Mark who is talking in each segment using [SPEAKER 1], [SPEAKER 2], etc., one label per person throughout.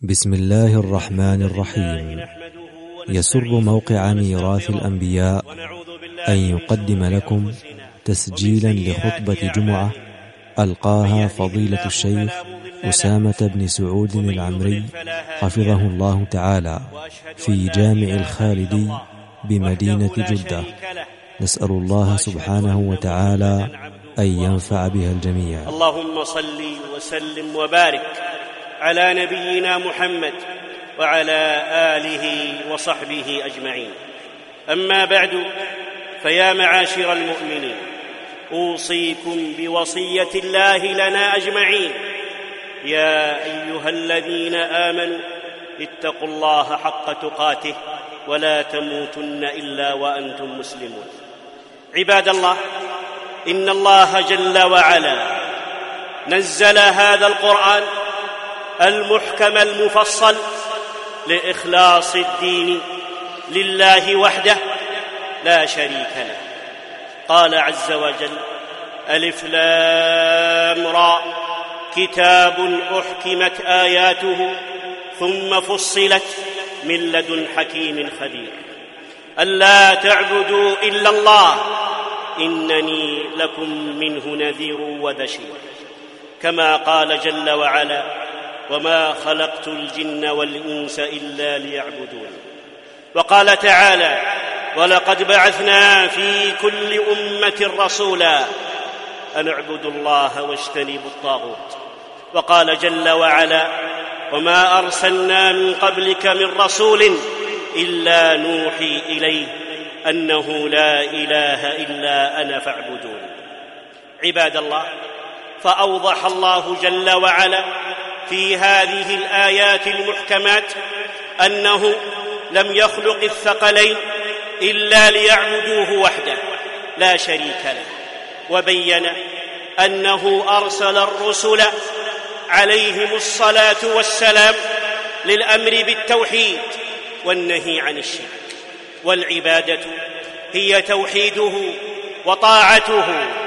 [SPEAKER 1] بسم الله الرحمن الرحيم. يسر موقع ميراث الأنبياء أن يقدم لكم تسجيلا لخطبة جمعة ألقاها فضيلة الشيخ أسامة بن سعود العمري حفظه الله تعالى في جامع الخالدي بمدينة جدة. نسأل الله سبحانه وتعالى أن ينفع بها الجميع.
[SPEAKER 2] اللهم صل وسلم وبارك على نبينا محمد وعلى آله وصحبه أجمعين. أما بعد، فيا معاشر المؤمنين، أوصيكم بوصية الله لنا أجمعين. يا أيها الذين آمنوا اتقوا الله حق تقاته ولا تموتن إلا وأنتم مسلمون. عباد الله، إن الله جل وعلا نزل هذا القرآن المحكم المفصل لإخلاص الدين لله وحده لا شريك له. قال عز وجل: ألف لام را، كتاب أحكمت آياته ثم فصلت من لدن حكيم خبير، ألا تعبدوا إلا الله إنني لكم منه نذير وبشير. كما قال جل وعلا: وما خلقت الجن والإنس إلا ليعبدون. وقال تعالى: ولقد بعثنا في كل أمة رسولا أن اعبدوا الله واجتنبوا الطاغوت. وقال جل وعلا: وما أرسلنا من قبلك من رسول إلا نوحي إليه أنه لا إله إلا أنا فاعبدون. عباد الله، فأوضح الله جل وعلا في هذه الآيات المحكمات أنه لم يخلق الثقلين إلا ليعبدوه وحده لا شريك له، وبين أنه أرسل الرسل عليهم الصلاة والسلام للأمر بالتوحيد والنهي عن الشرك. والعبادة هي توحيده وطاعته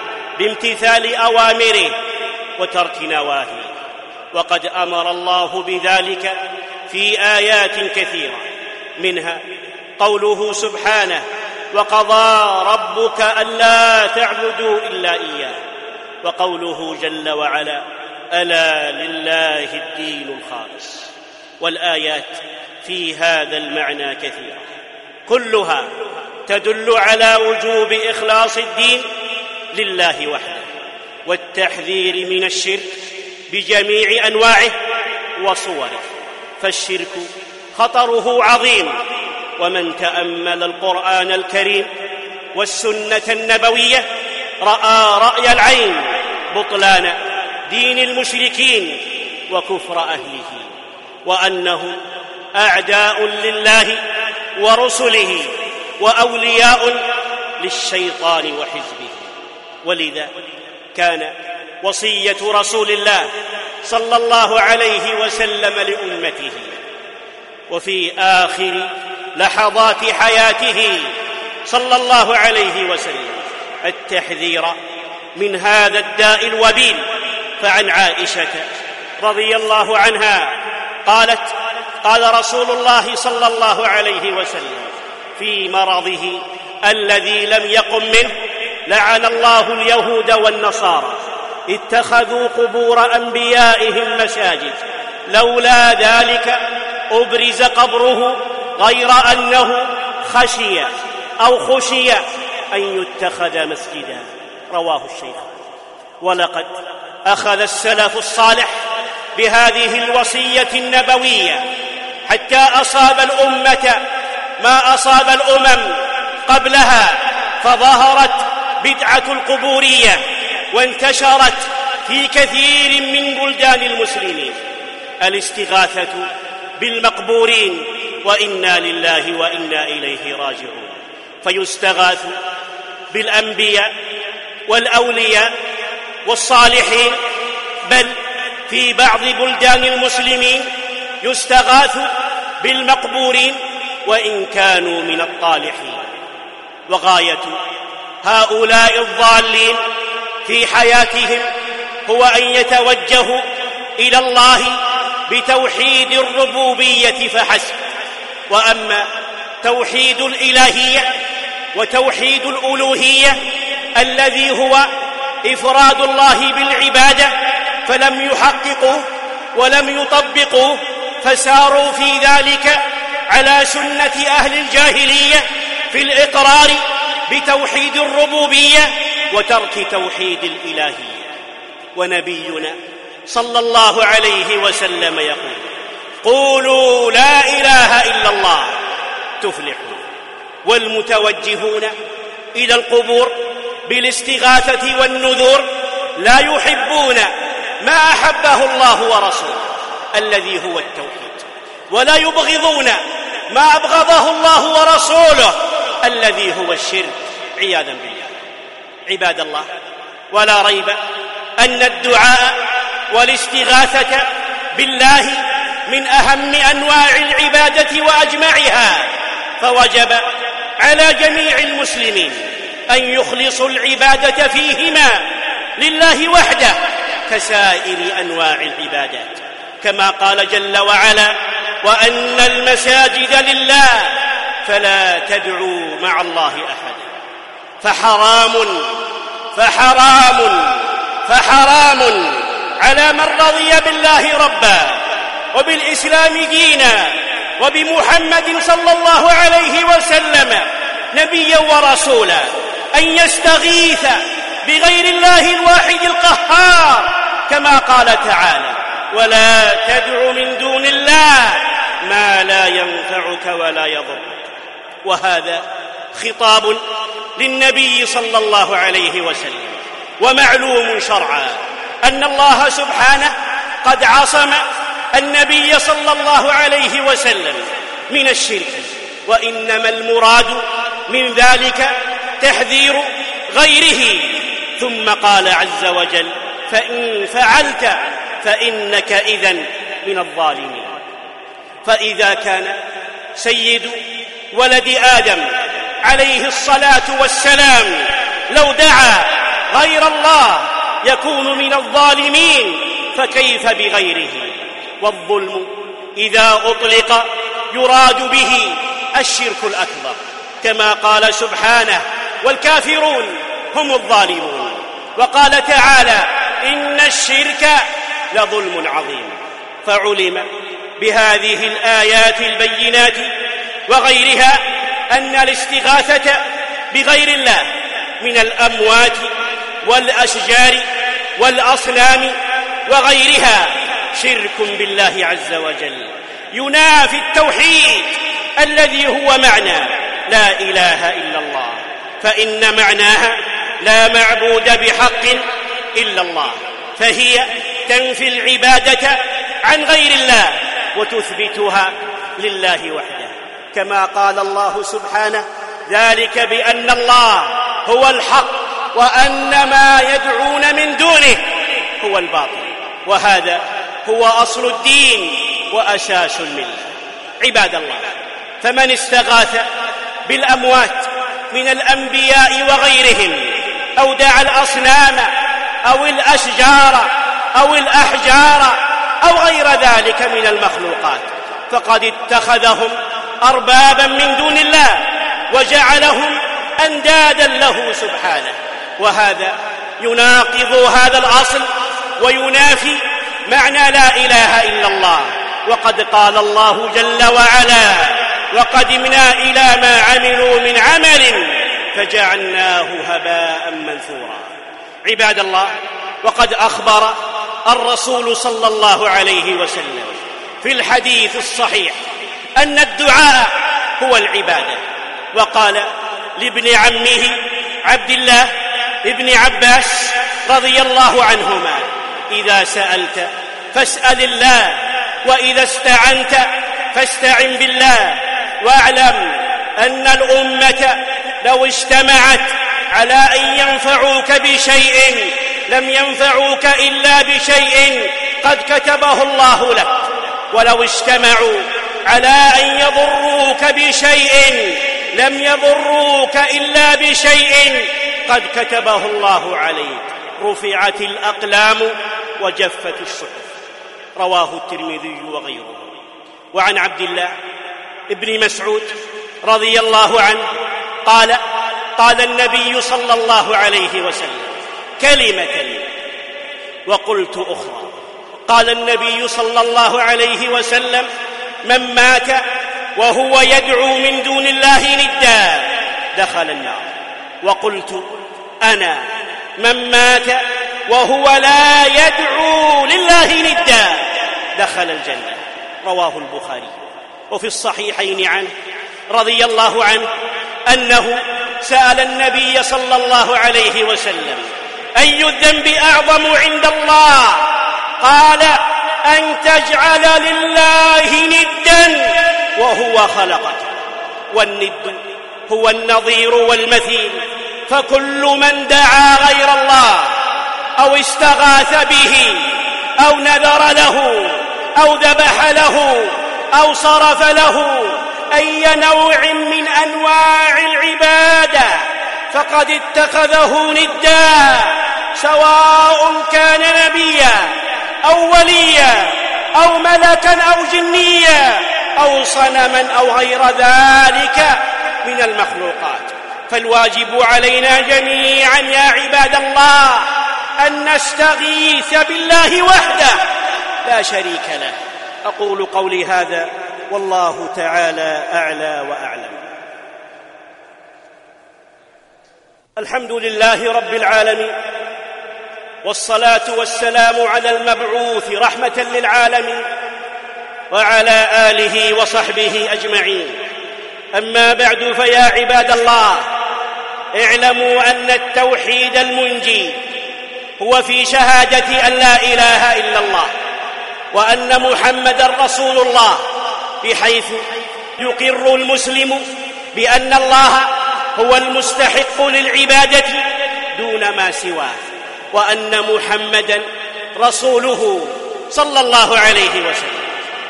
[SPEAKER 2] بامتثال أوامره وترك نواهيه. وقد أمر الله بذلك في آيات كثيرة، منها قوله سبحانه: وقضى ربك ألا تعبدوا إلا إياه. وقوله جل وعلا: ألا لله الدين الخالص. والآيات في هذا المعنى كثيرة، كلها تدل على وجوب إخلاص الدين لله وحده والتحذير من الشرك بجميع أنواعه وصوره. فالشرك خطره عظيم، ومن تأمل القرآن الكريم والسنة النبوية رأى رأي العين بطلان دين المشركين وكفر أهله، وأنهم أعداء لله ورسله وأولياء للشيطان وحزبه. ولذا كان وصية رسول الله صلى الله عليه وسلم لأمته وفي آخر لحظات حياته صلى الله عليه وسلم التحذير من هذا الداء الوبيل. فعن عائشة رضي الله عنها قالت: قال رسول الله صلى الله عليه وسلم في مرضه الذي لم يقم منه: لعن الله اليهود والنصارى اتخذوا قبور أنبيائهم مساجد، لولا ذلك أبرز قبره، غير أنه خشي أن يتخذ مسجدا. رواه الشيخان. ولقد أخذ السلف الصالح بهذه الوصية النبوية حتى أصاب الأمة ما أصاب الأمم قبلها، فظهرت بدعة القبورية وانتشرت في كثير من بلدان المسلمين الاستغاثة بالمقبورين، وإنا لله وإنا إليه راجعون. فيستغاث بالأنبياء والأولياء والصالحين، بل في بعض بلدان المسلمين يستغاث بالمقبورين وإن كانوا من الطالحين. وغاية هؤلاء الضالين في حياتهم هو أن يتوجهوا إلى الله بتوحيد الربوبية فحسب. وأما توحيد الإلهية وتوحيد الألوهية الذي هو إفراد الله بالعبادة فلم يحققوا ولم يطبقوا، فساروا في ذلك على سنة أهل الجاهلية في الإقرار بتوحيد الربوبية وترك توحيد الإلهية. ونبينا صلى الله عليه وسلم يقول: قولوا لا إله إلا الله تفلحون. والمتوجهون إلى القبور بالاستغاثة والنذور لا يحبون ما أحبه الله ورسوله الذي هو التوحيد، ولا يبغضون ما أبغضه الله ورسوله الذي هو الشرك عياذا بالله. عباد الله، ولا ريب أن الدعاء والاستغاثة بالله من أهم أنواع العبادة وأجمعها، فوجب على جميع المسلمين أن يخلصوا العبادة فيهما لله وحده كسائر أنواع العبادات، كما قال جل وعلا: وأن المساجد لله فلا تدعوا مع الله أحدا. فحرام على من رضي بالله ربا وبالإسلام دينا وبمحمد صلى الله عليه وسلم نبيا ورسولا أن يستغيث بغير الله الواحد القهار، كما قال تعالى: ولا تدع من دون الله ما لا ينفعك ولا يضرك. وهذا خطاب للنبي صلى الله عليه وسلم. ومعلوم شرعا أن الله سبحانه قد عصم النبي صلى الله عليه وسلم من الشرك، وإنما المراد من ذلك تحذير غيره. ثم قال عز وجل: فإن فعلت فإنك إذن من الظالمين. فإذا كان سيد ولد آدم عليه الصلاة والسلام لو دعا غير الله يكون من الظالمين، فكيف بغيره؟ والظلم إذا أطلق يراد به الشرك الأكبر، كما قال سبحانه: والكافرون هم الظالمون. وقال تعالى: إن الشرك لظلم عظيم. فعلم بهذه الآيات البينات وغيرها أن الاستغاثة بغير الله من الأموات والأشجار والأصنام وغيرها شرك بالله عز وجل، ينافي التوحيد الذي هو معنى لا إله إلا الله، فإن معناها لا معبود بحق إلا الله، فهي تنفي العبادة عن غير الله وتثبتها لله وحده، كما قال الله سبحانه: ذلك بأن الله هو الحق وأن ما يدعون من دونه هو الباطل، وهذا هو أصل الدين وأساس الملة. عباد الله، فمن استغاث بالأموات من الأنبياء وغيرهم أو دعا الأصنام أو الأشجار أو الأحجار أو غير ذلك من المخلوقات فقد اتخذهم أربابا من دون الله وجعلهم أندادا له سبحانه، وهذا يناقض هذا الأصل وينافي معنى لا إله إلا الله. وقد قال الله جل وعلا: وقدمنا إلى ما عملوا من عمل فجعلناه هباء منثورا. عباد الله، وقد أخبر الرسول صلى الله عليه وسلم في الحديث الصحيح أن الدعاء هو العبادة، وقال لابن عمه عبد الله ابن عباس رضي الله عنهما: إذا سألت فاسأل الله، وإذا استعنت فاستعن بالله، واعلم أن الأمة لو اجتمعت على أن ينفعوك بشيء لم ينفعوك إلا بشيء قد كتبه الله لك، ولو اجتمعوا على أن يضروك بشيء لم يضروك إلا بشيء قد كتبه الله عليك. رفعت الأقلام وجفت الصحف. رواه الترمذي وغيره. وعن عبد الله ابن مسعود رضي الله عنه قال النبي صلى الله عليه وسلم كلمة وقلت أخرى. قال النبي صلى الله عليه وسلم من مات وهو يدعو من دون الله ندا دخل النار. وقلت أنا من مات وهو لا يدعو لله ندا دخل الجنة. رواه البخاري. وفي الصحيحين عنه رضي الله عنه أنه سأل النبي صلى الله عليه وسلم أي الذنب أعظم عند الله؟ قال أن تجعل لله ندا وهو خلقك. والند هو النظير والمثيل، فكل من دعا غير الله أو استغاث به أو نذر له أو ذبح له أو صرف له أي نوع من أنواع العبادة فقد اتخذه ندا، سواء كان نبيا أو وليا أو ملكا أو جنيا أو صنما أو غير ذلك من المخلوقات. فالواجب علينا جميعا يا عباد الله أن نستغيث بالله وحده لا شريك له. أقول قولي هذا والله تعالى أعلى وأعلم. الحمد لله رب العالمين، والصلاة والسلام على المبعوث رحمة للعالمين وعلى آله وصحبه أجمعين. أما بعد، فيا عباد الله اعلموا أن التوحيد المنجي هو في شهادة أن لا إله إلا الله وأن محمدًا رسول الله، بحيث يقر المسلم بأن الله هو المستحق للعبادة دون ما سواه، وأن محمدًا رسوله صلى الله عليه وسلم،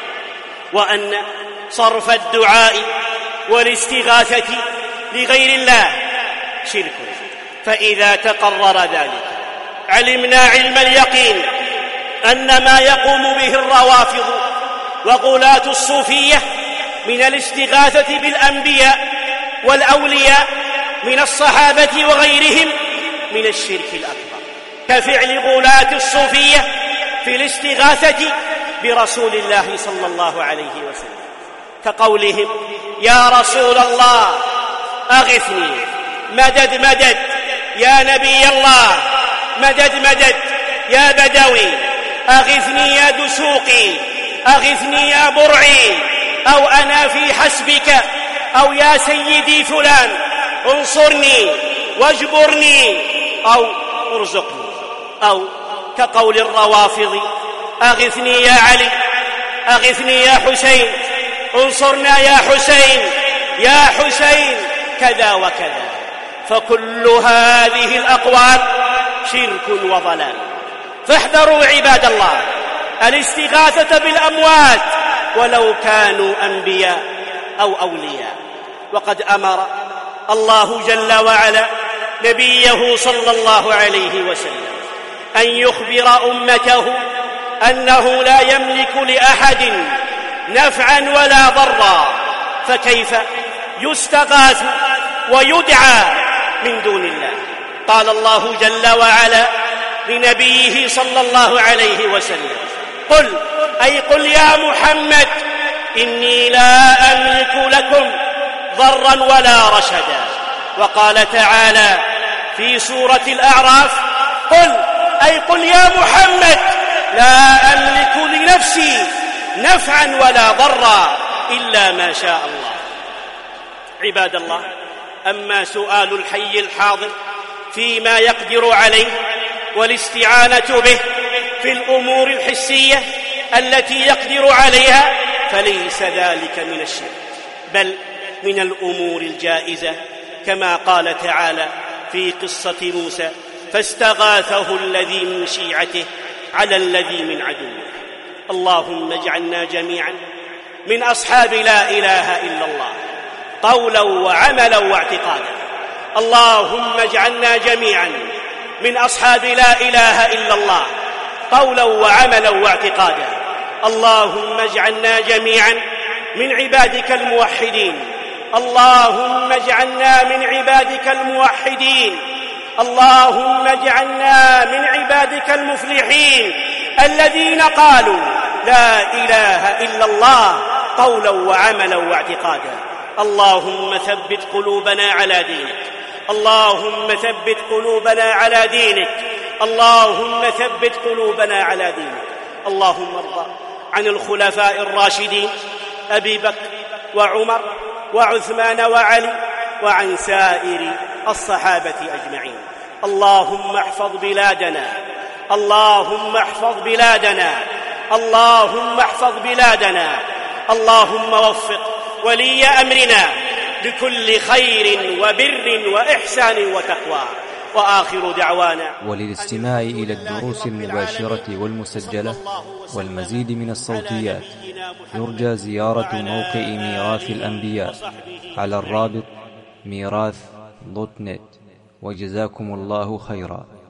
[SPEAKER 2] وأن صرف الدعاء والاستغاثة لغير الله شرك. فإذا تقرر ذلك علمنا علم اليقين أن ما يقوم به الروافض وغلاة الصوفية من الاستغاثة بالأنبياء والأولياء من الصحابة وغيرهم من الشرك الأكبر، كفعل غلاة الصوفية في الاستغاثة برسول الله صلى الله عليه وسلم، كقولهم يا رسول الله أغثني، مدد مدد يا نبي الله، مدد مدد يا بدوي، أغثني يا دسوقي، أغثني يا برعي، أو أنا في حسبك، أو يا سيدي فلان انصرني واجبرني أو ارزقني. أو كقول الروافض أغثني يا علي، أغثني يا حسين، انصرنا يا حسين، يا حسين كذا وكذا. فكل هذه الأقوال شرك وضلال. فاحذروا عباد الله الاستغاثة بالأموات ولو كانوا أنبياء أو أولياء. وقد أمر الله جل وعلا نبيه صلى الله عليه وسلم أن يخبر أمته أنه لا يملك لأحد نفعا ولا ضرا، فكيف يستغاث ويدعى من دون الله؟ قال الله جل وعلا لنبيه صلى الله عليه وسلم قل يا محمد إني لا أملك لكم ضرا ولا رشدا. وقال تعالى في سورة الأعراف قل يا محمد لا أملك لنفسي نفعا ولا ضرا إلا ما شاء الله. عباد الله، أما سؤال الحي الحاضر فيما يقدر عليه والاستعانة به في الأمور الحسية التي يقدر عليها فليس ذلك من الشرك، بل من الأمور الجائزة، كما قال تعالى في قصة موسى فاستغاثه الذي من شيعته على الذي من عدوه. اللهم اجعلنا جميعا من أصحاب لا إله إلا الله قولا وعملا واعتقادا. اللهم اجعلنا جميعا من أصحاب لا إله إلا الله قولا وعملا واعتقادا. اللهم اجعلنا جميعا من عبادك الموحدين، اللهم اجعلنا من عبادك الموحدين، اللهم اجعلنا من عبادك المفلحين الذين قالوا لا إله إلا الله قولا وعملا واعتقادا. اللهم ثبت قلوبنا على دينك، اللهم ثبت قلوبنا على دينك، اللهم ثبت قلوبنا على دينك. اللهم ارض عن الخلفاء الراشدين أبي بكر وعمر وعثمان وعلي وعن سائر الصحابة أجمعين. اللهم احفظ بلادنا، اللهم احفظ بلادنا، اللهم احفظ بلادنا، اللهم وفق ولي أمرنا لكل خير وبر وإحسان وتقوى. وآخر دعوانا.
[SPEAKER 1] وللاستماع إلى الدروس المباشرة والمسجلة والمزيد من الصوتيات يرجى زيارة موقع ميراث الأنبياء على الرابط ميراث.net. وجزاكم الله خيرا.